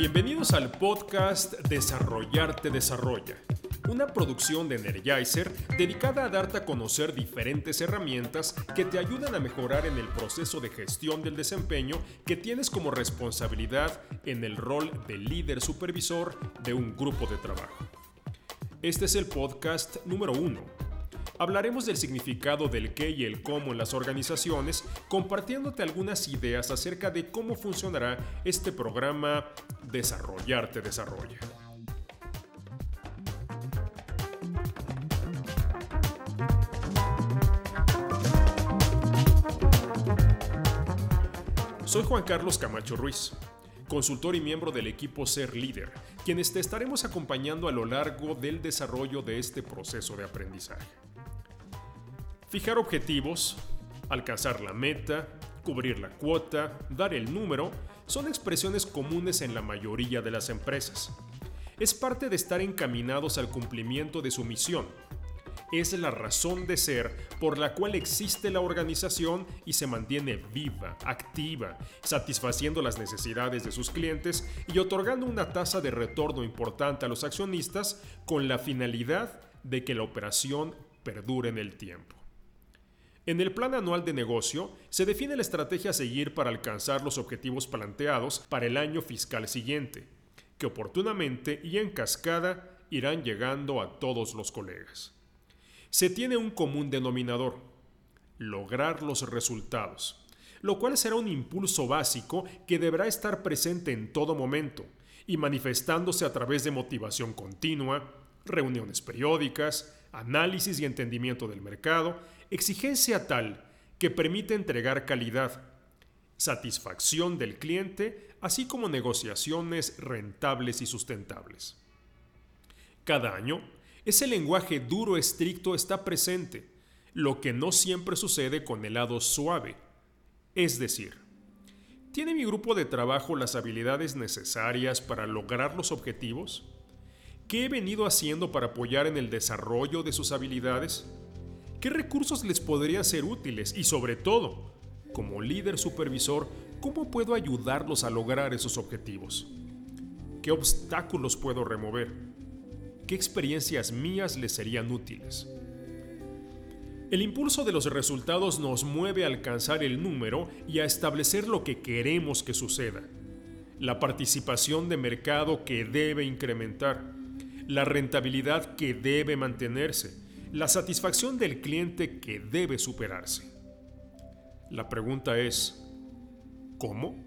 Bienvenidos al podcast Desarrollarte Desarrolla, una producción de Energizer dedicada a darte a conocer diferentes herramientas que te ayudan a mejorar en el proceso de gestión del desempeño que tienes como responsabilidad en el rol de líder supervisor de un grupo de trabajo. Este es el podcast número 1. Hablaremos del significado del qué y el cómo en las organizaciones, compartiéndote algunas ideas acerca de cómo funcionará este programa Desarrollarte Desarrolla. Soy Juan Carlos Camacho Ruiz, consultor y miembro del equipo Ser Líder, quienes te estaremos acompañando a lo largo del desarrollo de este proceso de aprendizaje. Fijar objetivos, alcanzar la meta, cubrir la cuota, dar el número, son expresiones comunes en la mayoría de las empresas. Es parte de estar encaminados al cumplimiento de su misión. Es la razón de ser por la cual existe la organización y se mantiene viva, activa, satisfaciendo las necesidades de sus clientes y otorgando una tasa de retorno importante a los accionistas con la finalidad de que la operación perdure en el tiempo. En el plan anual de negocio se define la estrategia a seguir para alcanzar los objetivos planteados para el año fiscal siguiente, que oportunamente y en cascada irán llegando a todos los colegas. Se tiene un común denominador: lograr los resultados, lo cual será un impulso básico que deberá estar presente en todo momento y manifestándose a través de motivación continua, reuniones periódicas, análisis y entendimiento del mercado, exigencia tal que permite entregar calidad, satisfacción del cliente, así como negociaciones rentables y sustentables. Cada año, ese lenguaje duro estricto está presente, lo que no siempre sucede con el lado suave. Es decir, ¿tiene mi grupo de trabajo las habilidades necesarias para lograr los objetivos? ¿Qué he venido haciendo para apoyar en el desarrollo de sus habilidades? ¿Qué recursos les podrían ser útiles? Y sobre todo, como líder supervisor, ¿cómo puedo ayudarlos a lograr esos objetivos? ¿Qué obstáculos puedo remover? ¿Qué experiencias mías les serían útiles? El impulso de los resultados nos mueve a alcanzar el número y a establecer lo que queremos que suceda. La participación de mercado que debe incrementar, la rentabilidad que debe mantenerse, la satisfacción del cliente que debe superarse. La pregunta es, ¿cómo?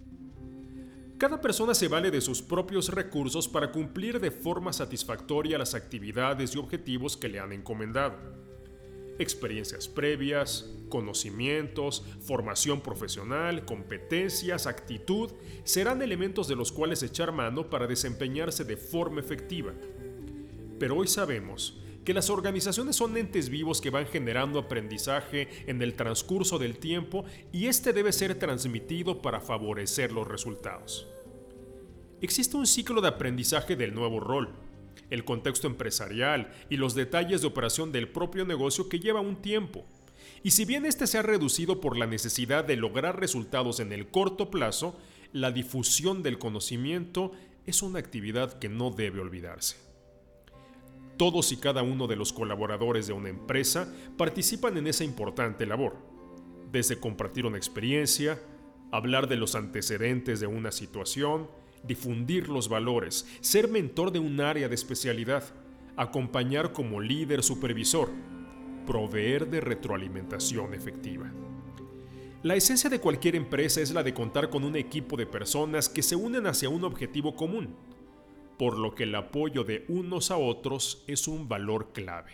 Cada persona se vale de sus propios recursos para cumplir de forma satisfactoria las actividades y objetivos que le han encomendado. Experiencias previas, conocimientos, formación profesional, competencias, actitud, serán elementos de los cuales echar mano para desempeñarse de forma efectiva. Pero hoy sabemos que las organizaciones son entes vivos que van generando aprendizaje en el transcurso del tiempo y este debe ser transmitido para favorecer los resultados. Existe un ciclo de aprendizaje del nuevo rol, el contexto empresarial y los detalles de operación del propio negocio que lleva un tiempo. Y si bien este se ha reducido por la necesidad de lograr resultados en el corto plazo, la difusión del conocimiento es una actividad que no debe olvidarse. Todos y cada uno de los colaboradores de una empresa participan en esa importante labor, desde compartir una experiencia, hablar de los antecedentes de una situación, difundir los valores, ser mentor de un área de especialidad, acompañar como líder supervisor, proveer de retroalimentación efectiva. La esencia de cualquier empresa es la de contar con un equipo de personas que se unen hacia un objetivo común, por lo que el apoyo de unos a otros es un valor clave.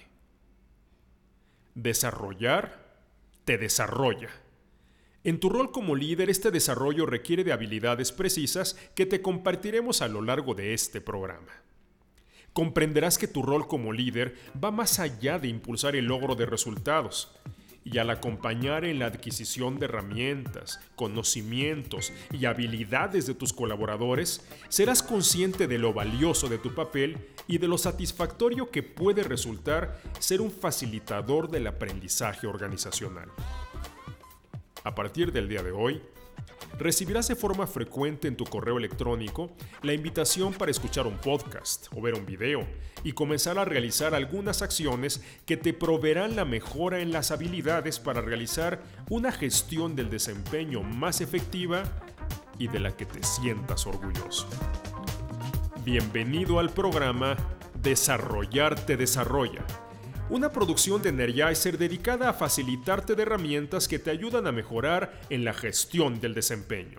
Desarrollar te desarrolla. En tu rol como líder, este desarrollo requiere de habilidades precisas que te compartiremos a lo largo de este programa. Comprenderás que tu rol como líder va más allá de impulsar el logro de resultados, y al acompañar en la adquisición de herramientas, conocimientos y habilidades de tus colaboradores, serás consciente de lo valioso de tu papel y de lo satisfactorio que puede resultar ser un facilitador del aprendizaje organizacional. A partir del día de hoy, recibirás de forma frecuente en tu correo electrónico la invitación para escuchar un podcast o ver un video y comenzar a realizar algunas acciones que te proveerán la mejora en las habilidades para realizar una gestión del desempeño más efectiva y de la que te sientas orgulloso. Bienvenido al programa Desarrollar te desarrolla, una producción de Energizer dedicada a facilitarte de herramientas que te ayudan a mejorar en la gestión del desempeño.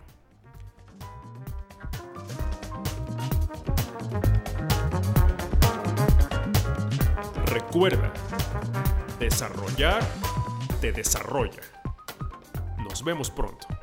Recuerda, desarrollar te desarrolla. Nos vemos pronto.